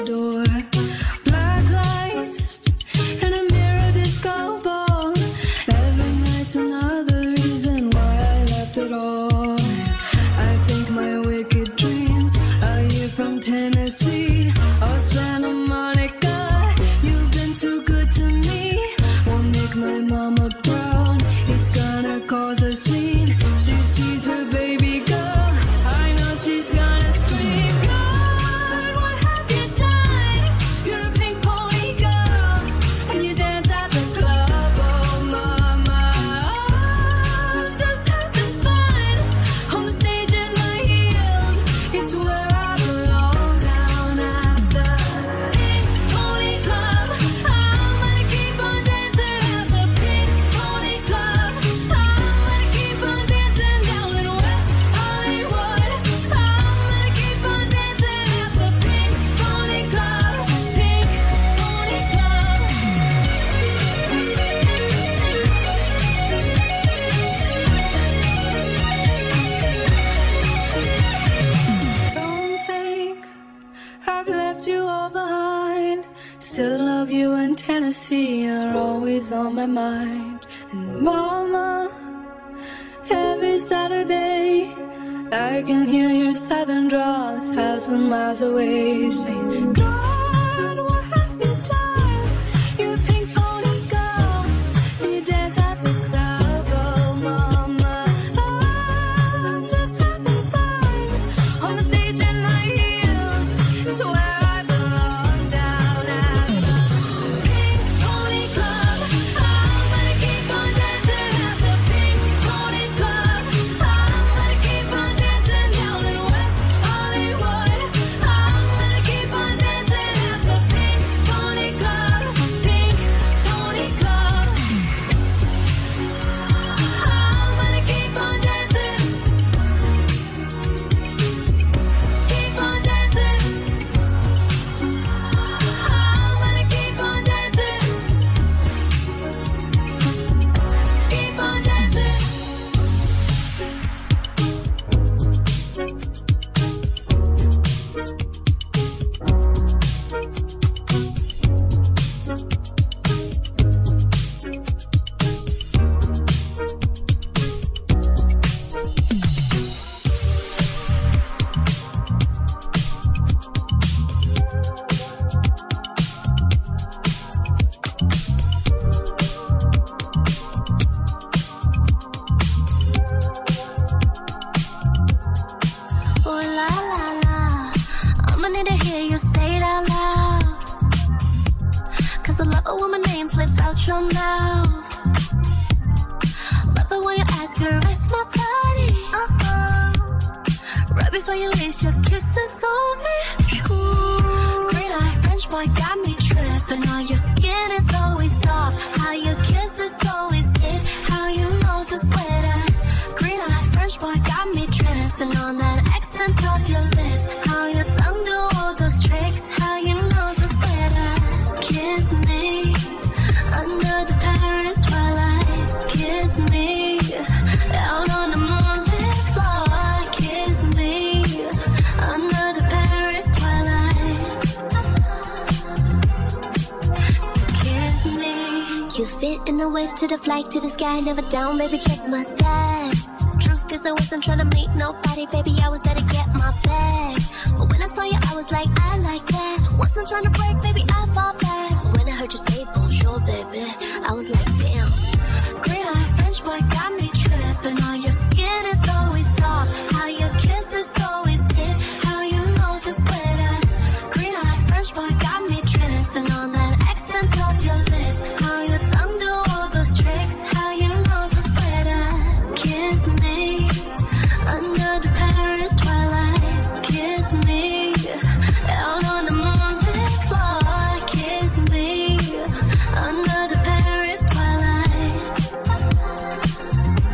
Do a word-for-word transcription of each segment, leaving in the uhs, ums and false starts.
door. Black lights and a mirror disco ball. Every night's another reason why I left it all. I think my wicked dreams are here from Tennessee or Santa Monica. You've been too good to me. Won't make my mama proud. It's gonna cause a scene. She sees her baby girl. I know she's gonna scream. God, what have you done? You're a pink pony girl, and you dance at the club. Oh, mama, I'm just having fun on the stage in my heels. It's where I belong, down at the Pink Pony Club. I'm gonna keep on dancing at the Pink Pony Club. I'm gonna keep on dancing down in West Hollywood. I'm gonna keep on dancing at the Pink Pony Club. Pink Pony Club. Don't think I've left you all behind. Still love you, and Tennessee are always on my mind. And mama, every Saturday I can hear your southern drawl a thousand miles away, saying, God, what have you done? You're a pink pony girl, and you dance at the club. Oh, mama, I'm just having fun on the stage in my heels. It's where I belong, down at the Pink Pony Club. I'm gonna keep on dancing at the Pink Pony Club. I'm gonna keep on dancing down in West Hollywood. I'm gonna keep on dancing at the Pink Pony Club. Pink Pony Club. I'm gonna keep on dancing. Keep on dancing. I'm gonna keep on dancing. Keep on dancing. Oh la la la, I'ma need to hear you say it out loud. Cause I love it when my name slips out your mouth. Love it when you ask her, rest my body. Uh-oh. Right before you leave, your kisses on me. Ooh. Green eye French boy got me tripping. On your skin is always soft. How your kisses always hit. How you know to sweater. Green eye French boy got me tripping on that accent of your lips. How your tongue do all those tricks. How you know to sweater. Kiss me under the Paris twilight. Kiss me out on the moonlit floor. Kiss me under the Paris twilight. So kiss me. You fit in the wave to the flight to the sky, never down, baby. Check my stats. Truth is I wasn't trying to meet nobody, baby. I was there to get my bag. But when I saw you, I was like, I like that. Wasn't trying to break, baby. I fall back. But when I heard you say bonjour, baby, I was like, damn. Green eye French boy got me tripping. On your skin is always soft. How your kisses always hit. How you know to sweater. Green eye French boy got me tripping on that accent of your lips. How your tongue do all those tricks. How you know to sweater. Kiss me under the Paris twilight. Kiss me out on the moonlit floor. Kiss me under the Paris twilight.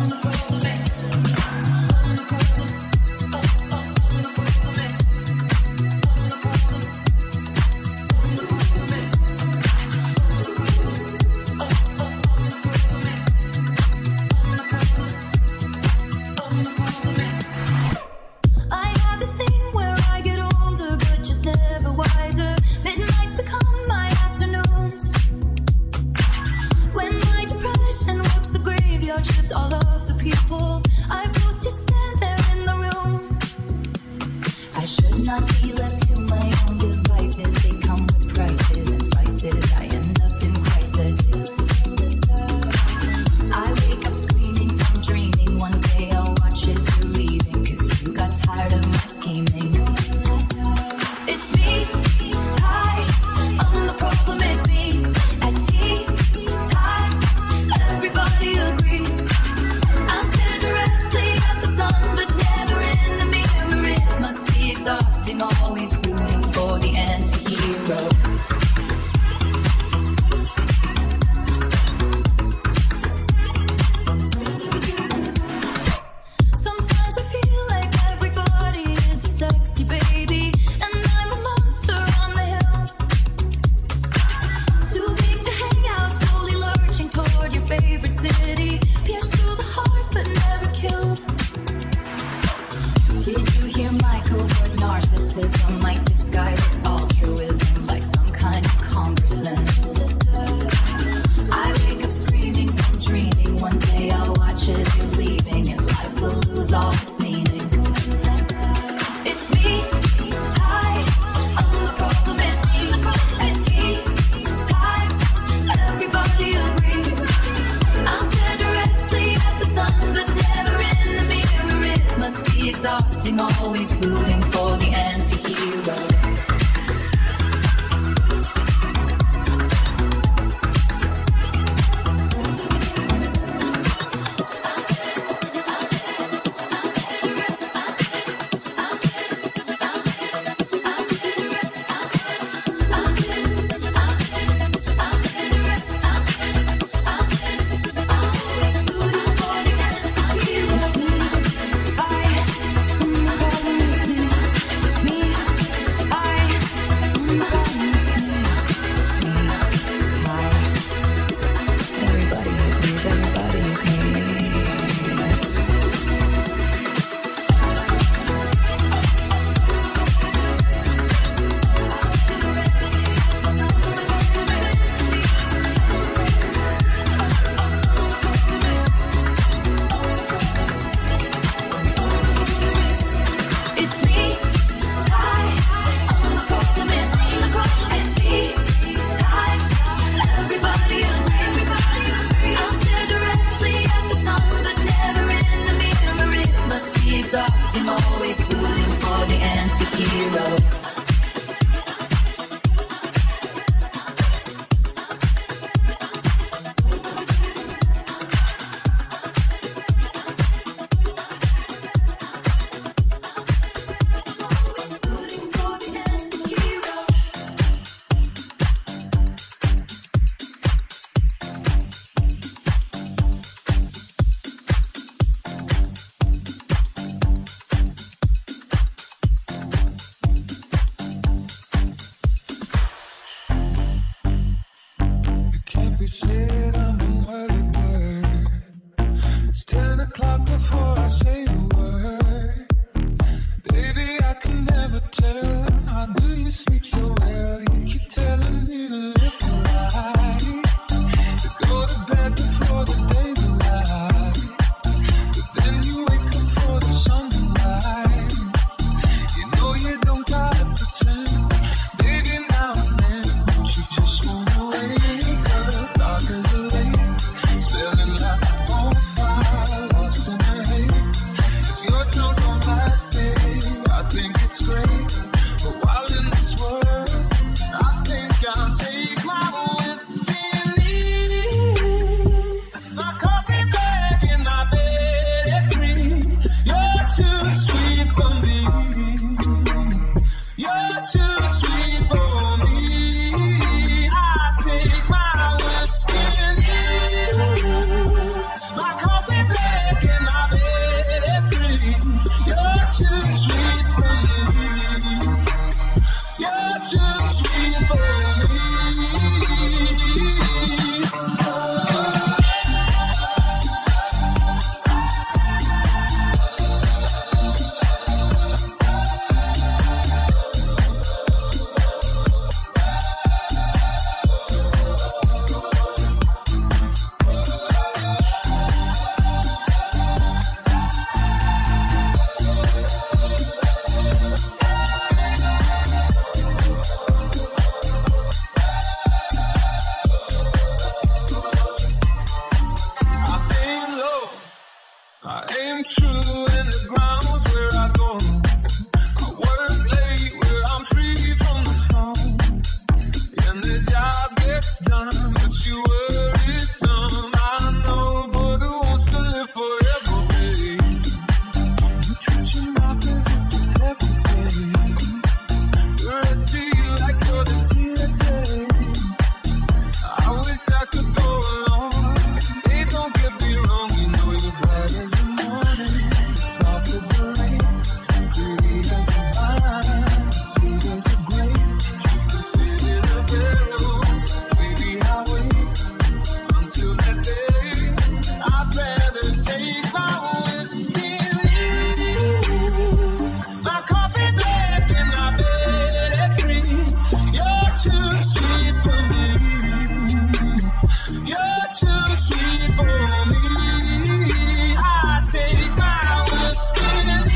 But while in this world, I think I'll take I aim true in the grounds where I go. I work late where I'm free from the phone. And the job gets done, but you worry some. I know, but who wants to live forever, babe? You treat your life as if it's heaven's gate. The rest of you like you're the T S A. I wish I could go along. Hey, don't get me wrong, you know you're bright as the morning, soft as the rain, pretty as the vine, sweet as a grape. You can sit in a barrel, baby, I'll wait until that day. I'd rather take my whiskey, my coffee black and my bed cream. You're too sweet for me. You're too sweet for me. I take my whiskey and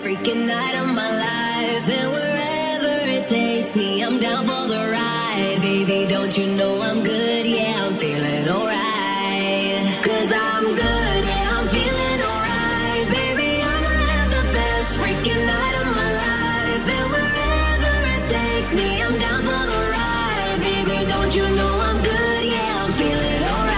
freaking night of my life. And wherever it takes me, I'm down for the ride. Baby, don't you know I'm good? Yeah, I'm feeling alright. Cause I'm good, yeah, I'm feeling alright. Baby, I'ma have the best freaking night of my life. And wherever it takes me, I'm down for the ride. Baby, don't you know I'm good? Yeah, I'm feeling alright.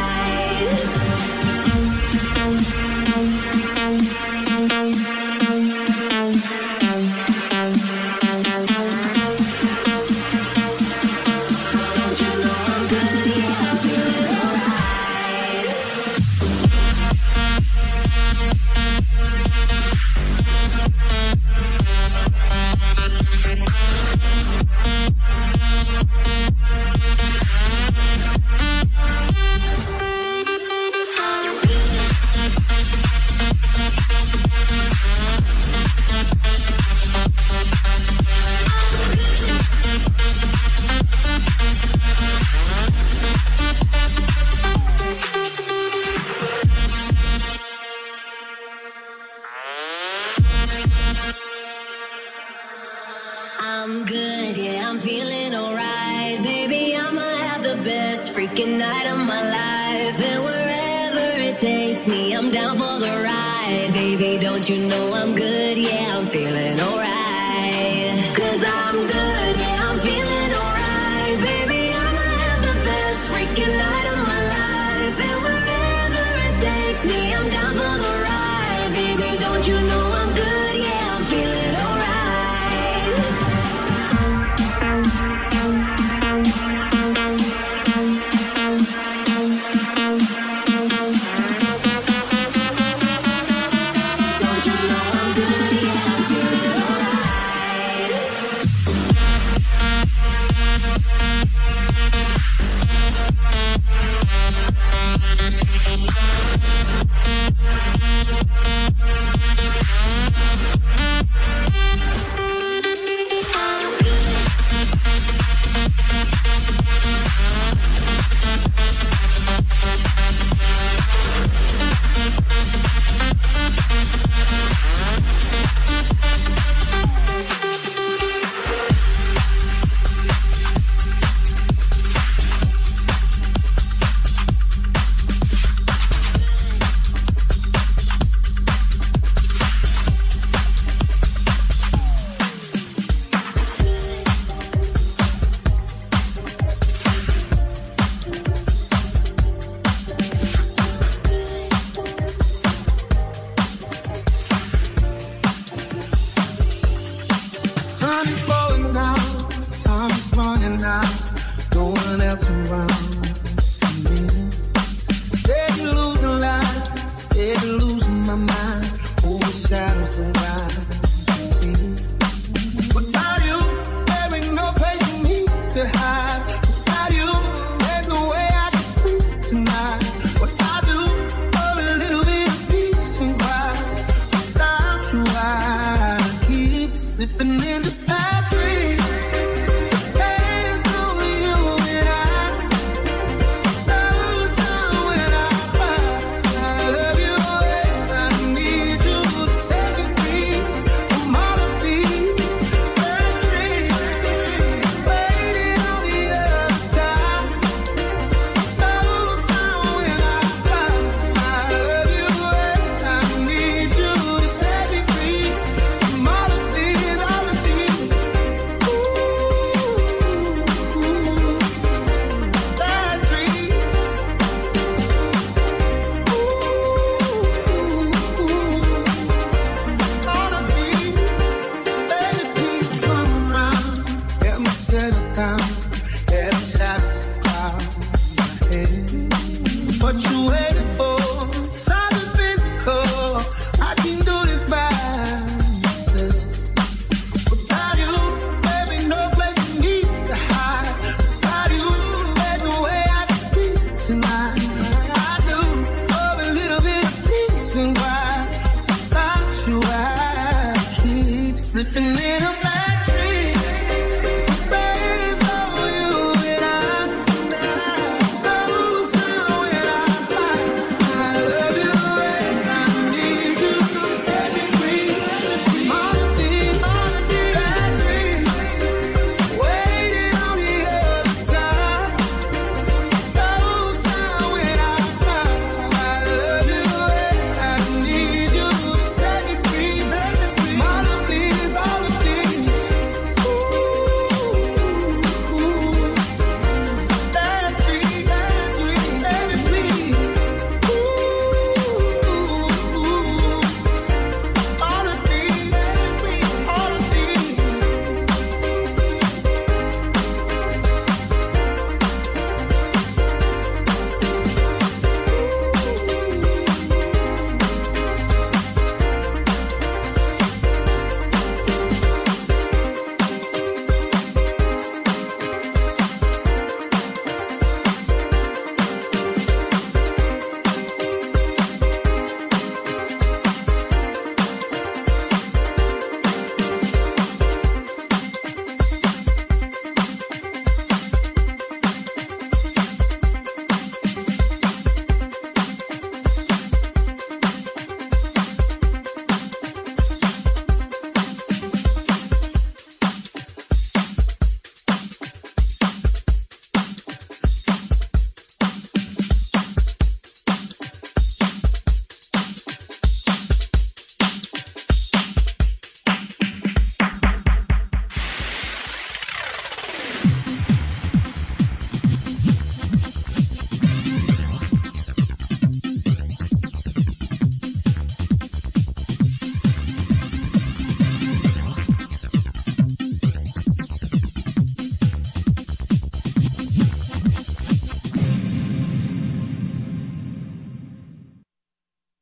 I'm good, yeah, I'm feeling alright. Baby, I'ma have the best freaking night of my life. And wherever it takes me, I'm down for the ride. Baby, don't you know I'm good? Yeah, I'm feeling alright. Cause I'm good, yeah, I'm feeling alright. Baby, I'ma have the best freaking night of my life. And wherever it takes me, I'm down for the ride. Baby, don't you know I'm good? Yeah, I'm feeling alright.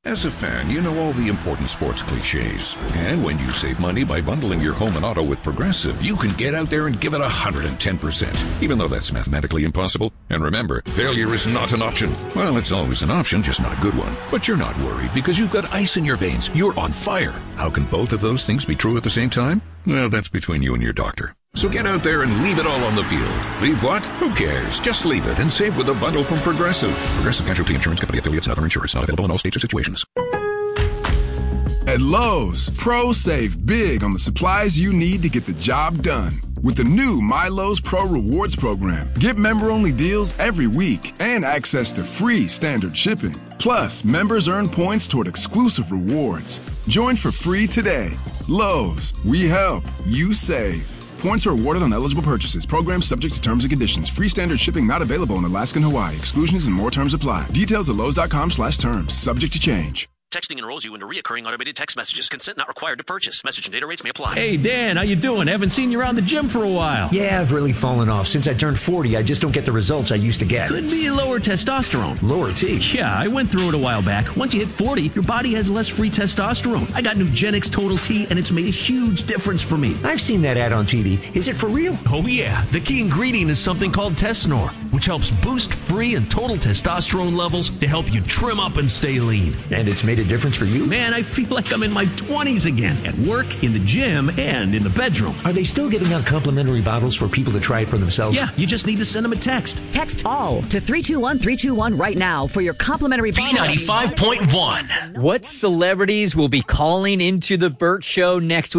As a fan, you know all the important sports cliches. And when you save money by bundling your home and auto with Progressive, you can get out there and give it one hundred ten percent, even though that's mathematically impossible. And remember, failure is not an option. Well, it's always an option, just not a good one. But you're not worried because you've got ice in your veins. You're on fire. How can both of those things be true at the same time? Well, that's between you and your doctor. So get out there and leave it all on the field. Leave what? Who cares? Just leave it and save with a bundle from Progressive. Progressive Casualty Insurance Company affiliates and other insurers. Not available in all states or situations. At Lowe's, pros save big on the supplies you need to get the job done. With the new MyLowe's Pro Rewards program, get member-only deals every week and access to free standard shipping. Plus, members earn points toward exclusive rewards. Join for free today. Lowe's, we help, you save. Points are awarded on eligible purchases. Program subject to terms and conditions. Free standard shipping not available in Alaska and Hawaii. Exclusions and more terms apply. Details at Lowe's.com slash terms. Subject to change. Texting enrolls you into reoccurring automated text messages. Consent not required to purchase. Message and data rates may apply. Hey, Dan, how you doing? Haven't seen you around the gym for a while. Yeah, I've really fallen off. Since I turned forty, I just don't get the results I used to get. Could be lower testosterone. Lower T? Yeah, I went through it a while back. Once you hit forty, your body has less free testosterone. I got Nugenix Total T, and it's made a huge difference for me. I've seen that ad on T V. Is it for real? Oh, yeah. The key ingredient is something called Tesnor, which helps boost free and total testosterone levels to help you trim up and stay lean. And it's made a difference for you? Man, I feel like I'm in my twenties again, at work, in the gym, and in the bedroom. Are they still giving out complimentary bottles for people to try it for themselves? Yeah, you just need to send them a text. Text ALL to three two one three two one right now for your complimentary bottle. B ninety-five point one. What celebrities will be calling into the Burt Show next week?